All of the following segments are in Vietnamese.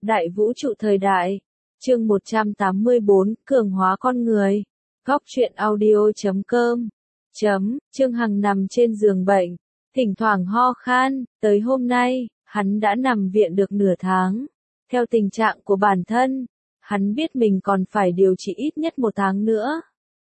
Đại vũ trụ thời đại. Chương 184, cường hóa con người. Góc truyện audio.com. Trương Hằng nằm trên giường bệnh, thỉnh thoảng ho khan, tới hôm nay, hắn đã nằm viện được nửa tháng. Theo tình trạng của bản thân, hắn biết mình còn phải điều trị ít nhất 1 tháng nữa.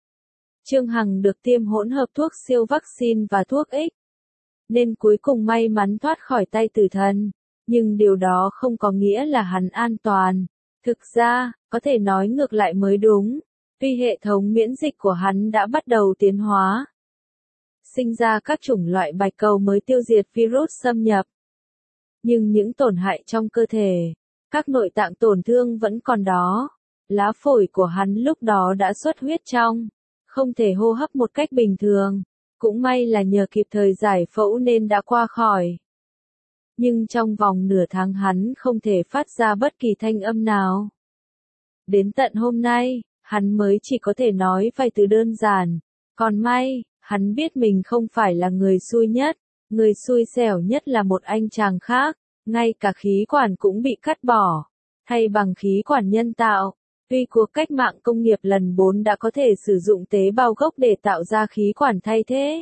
Trương Hằng được tiêm hỗn hợp thuốc siêu vaccine và thuốc X, nên cuối cùng may mắn thoát khỏi tay tử thần. Nhưng điều đó không có nghĩa là hắn an toàn. Thực ra, có thể nói ngược lại mới đúng. Tuy hệ thống miễn dịch của hắn đã bắt đầu tiến hóa, sinh ra các chủng loại bạch cầu mới tiêu diệt virus xâm nhập, nhưng những tổn hại trong cơ thể, các nội tạng tổn thương vẫn còn đó. Lá phổi của hắn lúc đó đã xuất huyết trong, không thể hô hấp một cách bình thường. Cũng may là nhờ kịp thời giải phẫu nên đã qua khỏi. Nhưng trong vòng nửa tháng hắn không thể phát ra bất kỳ thanh âm nào. Đến tận hôm nay, hắn mới chỉ có thể nói vài từ đơn giản. Còn may, hắn biết mình không phải là người xui nhất. Người xui xẻo nhất là một anh chàng khác. Ngay cả khí quản cũng bị cắt bỏ, thay bằng khí quản nhân tạo. Tuy cuộc cách mạng công nghiệp lần 4 đã có thể sử dụng tế bào gốc để tạo ra khí quản thay thế,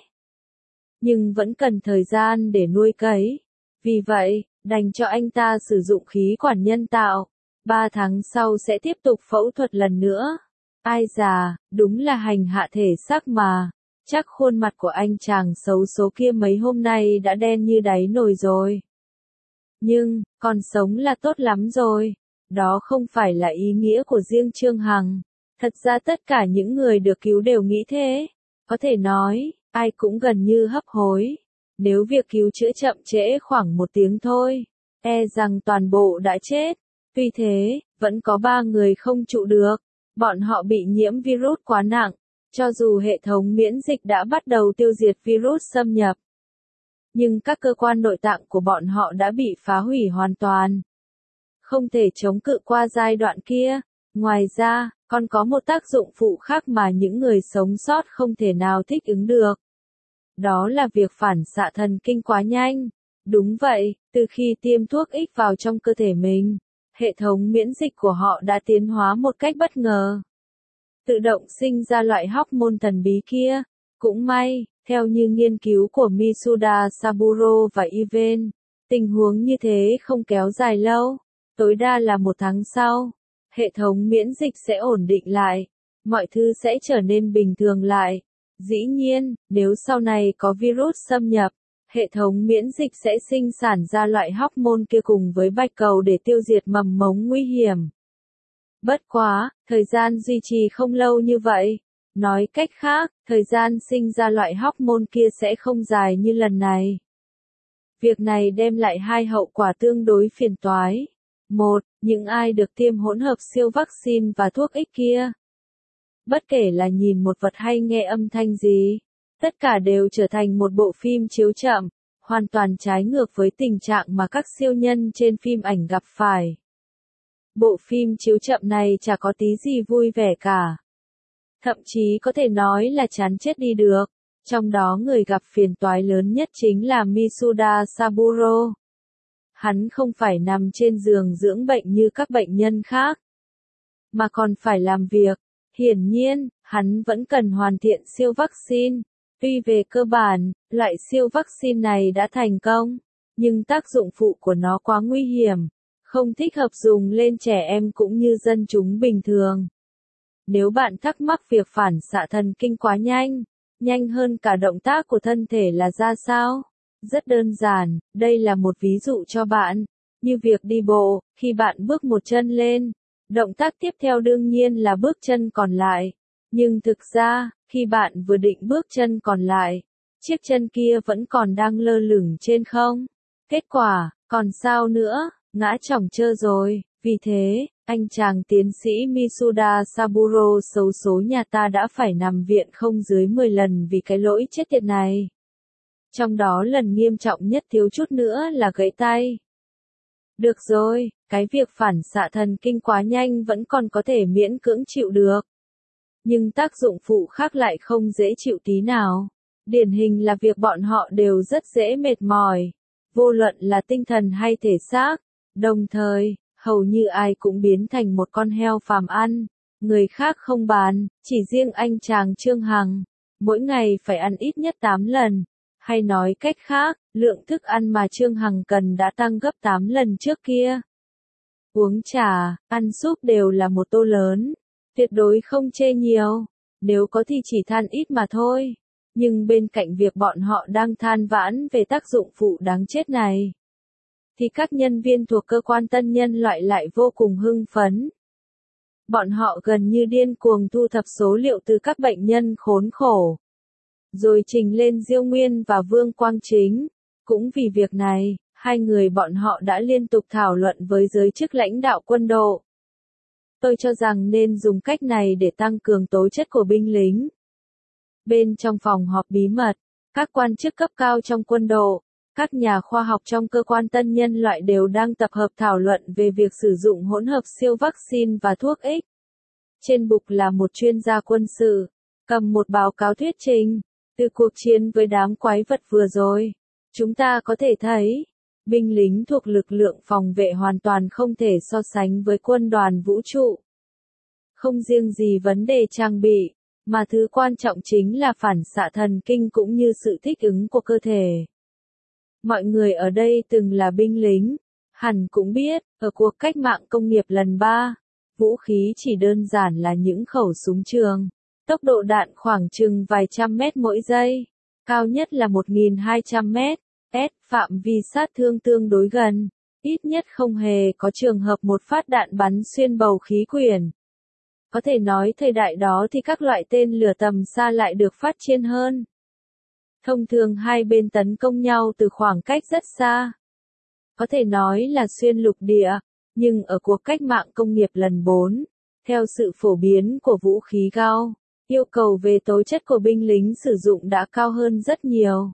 nhưng vẫn cần thời gian để nuôi cấy. Vì vậy, đành cho anh ta sử dụng khí quản nhân tạo. 3 tháng sau sẽ tiếp tục phẫu thuật lần nữa. Ai già, đúng là hành hạ thể xác mà. Chắc khuôn mặt của anh chàng xấu số kia mấy hôm nay đã đen như đáy nồi rồi. Nhưng, còn sống là tốt lắm rồi. Đó không phải là ý nghĩa của riêng Trương Hằng. Thật ra tất cả những người được cứu đều nghĩ thế. Có thể nói, ai cũng gần như hấp hối. Nếu việc cứu chữa chậm trễ khoảng 1 tiếng thôi, e rằng toàn bộ đã chết. Tuy thế, vẫn có 3 người không trụ được. Bọn họ bị nhiễm virus quá nặng. Cho dù hệ thống miễn dịch đã bắt đầu tiêu diệt virus xâm nhập, nhưng các cơ quan nội tạng của bọn họ đã bị phá hủy hoàn toàn, không thể chống cự qua giai đoạn kia. Ngoài ra, còn có một tác dụng phụ khác mà những người sống sót không thể nào thích ứng được. Đó là việc phản xạ thần kinh quá nhanh. Đúng vậy, từ khi tiêm thuốc X vào trong cơ thể mình, hệ thống miễn dịch của họ đã tiến hóa một cách bất ngờ, tự động sinh ra loại hormone thần bí kia. Cũng may, theo như nghiên cứu của Mitsuda Saburo và Iven, tình huống như thế không kéo dài lâu, tối đa là 1 tháng sau, hệ thống miễn dịch sẽ ổn định lại, mọi thứ sẽ trở nên bình thường lại. Dĩ nhiên, nếu sau này có virus xâm nhập, hệ thống miễn dịch sẽ sinh sản ra loại hormone kia cùng với bạch cầu để tiêu diệt mầm mống nguy hiểm. Bất quá, thời gian duy trì không lâu như vậy. Nói cách khác, thời gian sinh ra loại hormone kia sẽ không dài như lần này. Việc này đem lại 2 hậu quả tương đối phiền toái. 1. Những ai được tiêm hỗn hợp siêu vaccine và thuốc X kia, bất kể là nhìn một vật hay nghe âm thanh gì, tất cả đều trở thành một bộ phim chiếu chậm, hoàn toàn trái ngược với tình trạng mà các siêu nhân trên phim ảnh gặp phải. Bộ phim chiếu chậm này chả có tí gì vui vẻ cả. Thậm chí có thể nói là chán chết đi được. Trong đó người gặp phiền toái lớn nhất chính là Mitsuda Saburo. Hắn không phải nằm trên giường dưỡng bệnh như các bệnh nhân khác, mà còn phải làm việc. Hiển nhiên, hắn vẫn cần hoàn thiện siêu vaccine. Tuy về cơ bản, loại siêu vaccine này đã thành công, nhưng tác dụng phụ của nó quá nguy hiểm, không thích hợp dùng lên trẻ em cũng như dân chúng bình thường. Nếu bạn thắc mắc việc phản xạ thần kinh quá nhanh, nhanh hơn cả động tác của thân thể là ra sao? Rất đơn giản, đây là một ví dụ cho bạn. Như việc đi bộ, khi bạn bước một chân lên, động tác tiếp theo đương nhiên là bước chân còn lại. Nhưng thực ra, khi bạn vừa định bước chân còn lại, chiếc chân kia vẫn còn đang lơ lửng trên không. Kết quả, còn sao nữa, ngã chỏng chơ rồi. Vì thế, anh chàng tiến sĩ Mitsuda Saburo xấu số nhà ta đã phải nằm viện không dưới 10 lần vì cái lỗi chết tiệt này. Trong đó lần nghiêm trọng nhất thiếu chút nữa là gãy tay. Được rồi, cái việc phản xạ thần kinh quá nhanh vẫn còn có thể miễn cưỡng chịu được. Nhưng tác dụng phụ khác lại không dễ chịu tí nào. Điển hình là việc bọn họ đều rất dễ mệt mỏi, vô luận là tinh thần hay thể xác. Đồng thời, hầu như ai cũng biến thành một con heo phàm ăn, người khác không bàn, chỉ riêng anh chàng Trương Hằng, mỗi ngày phải ăn ít nhất 8 lần, hay nói cách khác, lượng thức ăn mà Trương Hằng cần đã tăng gấp 8 lần trước kia. Uống trà, ăn súp đều là một tô lớn, tuyệt đối không chê nhiều, nếu có thì chỉ than ít mà thôi. Nhưng bên cạnh việc bọn họ đang than vãn về tác dụng phụ đáng chết này, thì các nhân viên thuộc cơ quan tân nhân loại lại vô cùng hưng phấn. Bọn họ gần như điên cuồng thu thập số liệu từ các bệnh nhân khốn khổ, rồi trình lên Diêu Nguyên và Vương Quang Chính. Cũng vì việc này, hai người bọn họ đã liên tục thảo luận với giới chức lãnh đạo quân đội. Tôi cho rằng nên dùng cách này để tăng cường tố chất của binh lính. Bên trong phòng họp bí mật, các quan chức cấp cao trong quân đội, các nhà khoa học trong cơ quan tân nhân loại đều đang tập hợp thảo luận về việc sử dụng hỗn hợp siêu vaccine và thuốc X. Trên bục là một chuyên gia quân sự, cầm một báo cáo thuyết trình, từ cuộc chiến với đám quái vật vừa rồi. Chúng ta có thể thấy, binh lính thuộc lực lượng phòng vệ hoàn toàn không thể so sánh với quân đoàn vũ trụ. Không riêng gì vấn đề trang bị, mà thứ quan trọng chính là phản xạ thần kinh cũng như sự thích ứng của cơ thể. Mọi người ở đây từng là binh lính, hẳn cũng biết, ở cuộc cách mạng công nghiệp lần 3, vũ khí chỉ đơn giản là những khẩu súng trường, tốc độ đạn khoảng chừng vài trăm mét mỗi giây, cao nhất là 1.200 mét, phạm vi sát thương tương đối gần, ít nhất không hề có trường hợp một phát đạn bắn xuyên bầu khí quyển. Có thể nói thời đại đó thì các loại tên lửa tầm xa lại được phát triển hơn. Thông thường hai bên tấn công nhau từ khoảng cách rất xa. Có thể nói là xuyên lục địa, nhưng ở cuộc cách mạng công nghiệp lần 4, theo sự phổ biến của vũ khí Gauss, yêu cầu về tố chất của binh lính sử dụng đã cao hơn rất nhiều.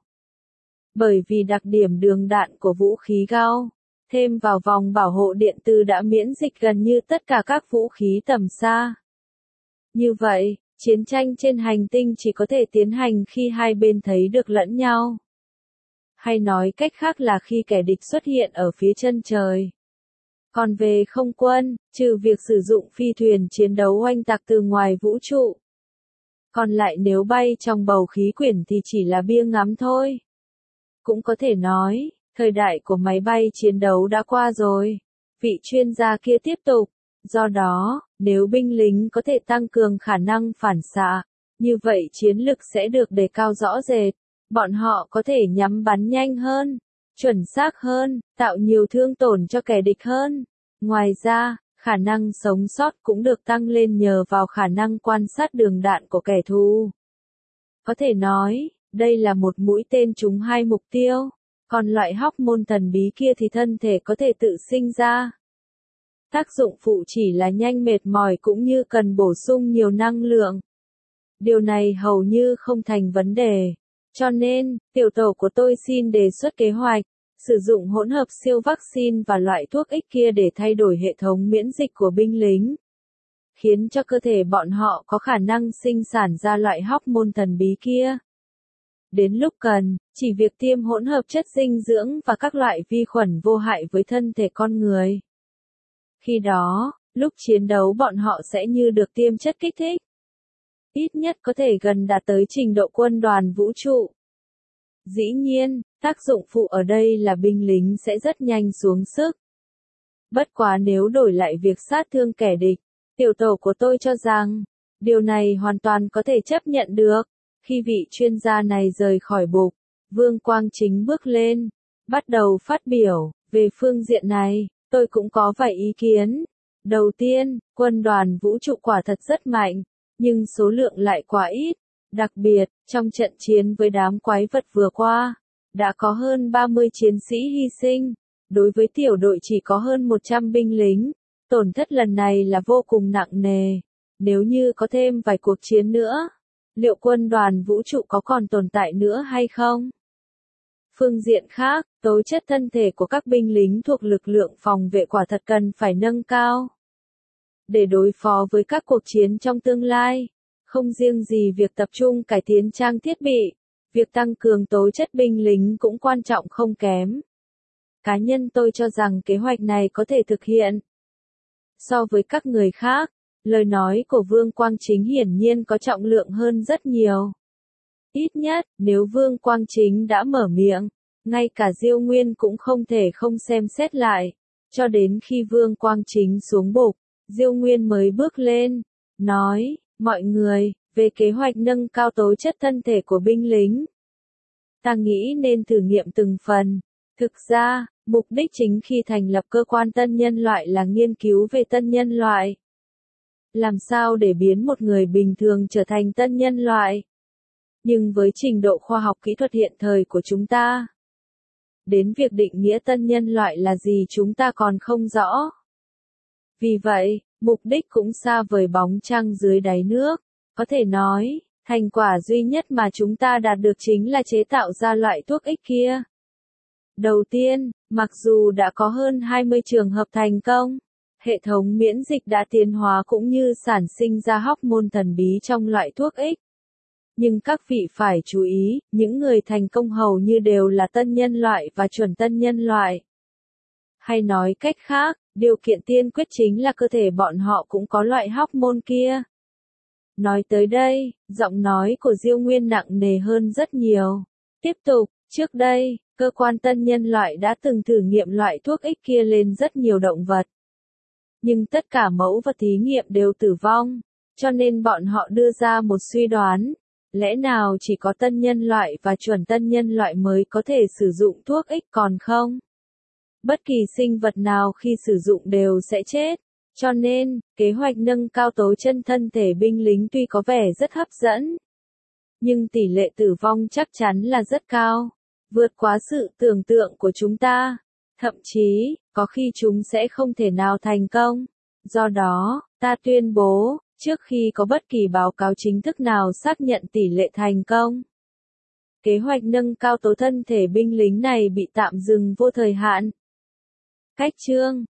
Bởi vì đặc điểm đường đạn của vũ khí Gauss, thêm vào vòng bảo hộ điện từ đã miễn dịch gần như tất cả các vũ khí tầm xa. Như vậy, chiến tranh trên hành tinh chỉ có thể tiến hành khi hai bên thấy được lẫn nhau. Hay nói cách khác là khi kẻ địch xuất hiện ở phía chân trời. Còn về không quân, trừ việc sử dụng phi thuyền chiến đấu oanh tạc từ ngoài vũ trụ. Còn lại nếu bay trong bầu khí quyển thì chỉ là bia ngắm thôi. Cũng có thể nói, thời đại của máy bay chiến đấu đã qua rồi. Vị chuyên gia kia tiếp tục. Do đó, nếu binh lính có thể tăng cường khả năng phản xạ, như vậy chiến lực sẽ được đề cao rõ rệt. Bọn họ có thể nhắm bắn nhanh hơn, chuẩn xác hơn, tạo nhiều thương tổn cho kẻ địch hơn. Ngoài ra, khả năng sống sót cũng được tăng lên nhờ vào khả năng quan sát đường đạn của kẻ thù. Có thể nói, đây là một mũi tên trúng hai mục tiêu, còn loại hormone thần bí kia thì thân thể có thể tự sinh ra. Tác dụng phụ chỉ là nhanh mệt mỏi cũng như cần bổ sung nhiều năng lượng. Điều này hầu như không thành vấn đề. Cho nên, tiểu tổ của tôi xin đề xuất kế hoạch, sử dụng hỗn hợp siêu vaccine và loại thuốc X kia để thay đổi hệ thống miễn dịch của binh lính. Khiến cho cơ thể bọn họ có khả năng sinh sản ra loại hormone thần bí kia. Đến lúc cần, chỉ việc tiêm hỗn hợp chất dinh dưỡng và các loại vi khuẩn vô hại với thân thể con người. Khi đó, lúc chiến đấu bọn họ sẽ như được tiêm chất kích thích. Ít nhất có thể gần đạt tới trình độ quân đoàn vũ trụ. Dĩ nhiên, tác dụng phụ ở đây là binh lính sẽ rất nhanh xuống sức. Bất quá nếu đổi lại việc sát thương kẻ địch, tiểu tổ của tôi cho rằng, điều này hoàn toàn có thể chấp nhận được. Khi vị chuyên gia này rời khỏi bục, Vương Quang Chính bước lên, bắt đầu phát biểu, về phương diện này, tôi cũng có vài ý kiến. Đầu tiên, quân đoàn vũ trụ quả thật rất mạnh, nhưng số lượng lại quá ít. Đặc biệt, trong trận chiến với đám quái vật vừa qua, đã có hơn 30 chiến sĩ hy sinh. Đối với tiểu đội chỉ có hơn 100 binh lính, tổn thất lần này là vô cùng nặng nề. Nếu như có thêm vài cuộc chiến nữa, liệu quân đoàn vũ trụ có còn tồn tại nữa hay không? Phương diện khác, tố chất thân thể của các binh lính thuộc lực lượng phòng vệ quả thật cần phải nâng cao. Để đối phó với các cuộc chiến trong tương lai, không riêng gì việc tập trung cải tiến trang thiết bị, việc tăng cường tố chất binh lính cũng quan trọng không kém. Cá nhân tôi cho rằng kế hoạch này có thể thực hiện, So với các người khác, lời nói của Vương Quang Chính hiển nhiên có trọng lượng hơn rất nhiều. Ít nhất, nếu Vương Quang Chính đã mở miệng, ngay cả Diêu Nguyên cũng không thể không xem xét lại. Cho đến khi Vương Quang Chính xuống bục, Diêu Nguyên mới bước lên, nói, mọi người, về kế hoạch nâng cao tố chất thân thể của binh lính. Ta nghĩ nên thử nghiệm từng phần. Thực ra, mục đích chính khi thành lập cơ quan tân nhân loại là nghiên cứu về tân nhân loại. Làm sao để biến một người bình thường trở thành tân nhân loại? Nhưng với trình độ khoa học kỹ thuật hiện thời của chúng ta, đến việc định nghĩa tân nhân loại là gì chúng ta còn không rõ. Vì vậy, mục đích cũng xa vời bóng trăng dưới đáy nước. Có thể nói, thành quả duy nhất mà chúng ta đạt được chính là chế tạo ra loại thuốc ích kia. Đầu tiên, mặc dù đã có hơn 20 trường hợp thành công, hệ thống miễn dịch đã tiến hóa cũng như sản sinh ra hormone thần bí trong loại thuốc ích. Nhưng các vị phải chú ý, những người thành công hầu như đều là tân nhân loại và chuẩn tân nhân loại. Hay nói cách khác, điều kiện tiên quyết chính là cơ thể bọn họ cũng có loại hormone kia. Nói tới đây, giọng nói của Diêu Nguyên nặng nề hơn rất nhiều. Tiếp tục, trước đây, cơ quan tân nhân loại đã từng thử nghiệm loại thuốc ích kia lên rất nhiều động vật. Nhưng tất cả mẫu vật thí nghiệm đều tử vong, cho nên bọn họ đưa ra một suy đoán. Lẽ nào chỉ có tân nhân loại và chuẩn tân nhân loại mới có thể sử dụng thuốc ích còn không? Bất kỳ sinh vật nào khi sử dụng đều sẽ chết. Cho nên, kế hoạch nâng cao tố chân thân thể binh lính tuy có vẻ rất hấp dẫn, nhưng tỷ lệ tử vong chắc chắn là rất cao, vượt quá sự tưởng tượng của chúng ta. Thậm chí, có khi chúng sẽ không thể nào thành công. Do đó, ta tuyên bố, trước khi có bất kỳ báo cáo chính thức nào xác nhận tỷ lệ thành công, kế hoạch nâng cao tố thân thể binh lính này bị tạm dừng vô thời hạn. Cách chương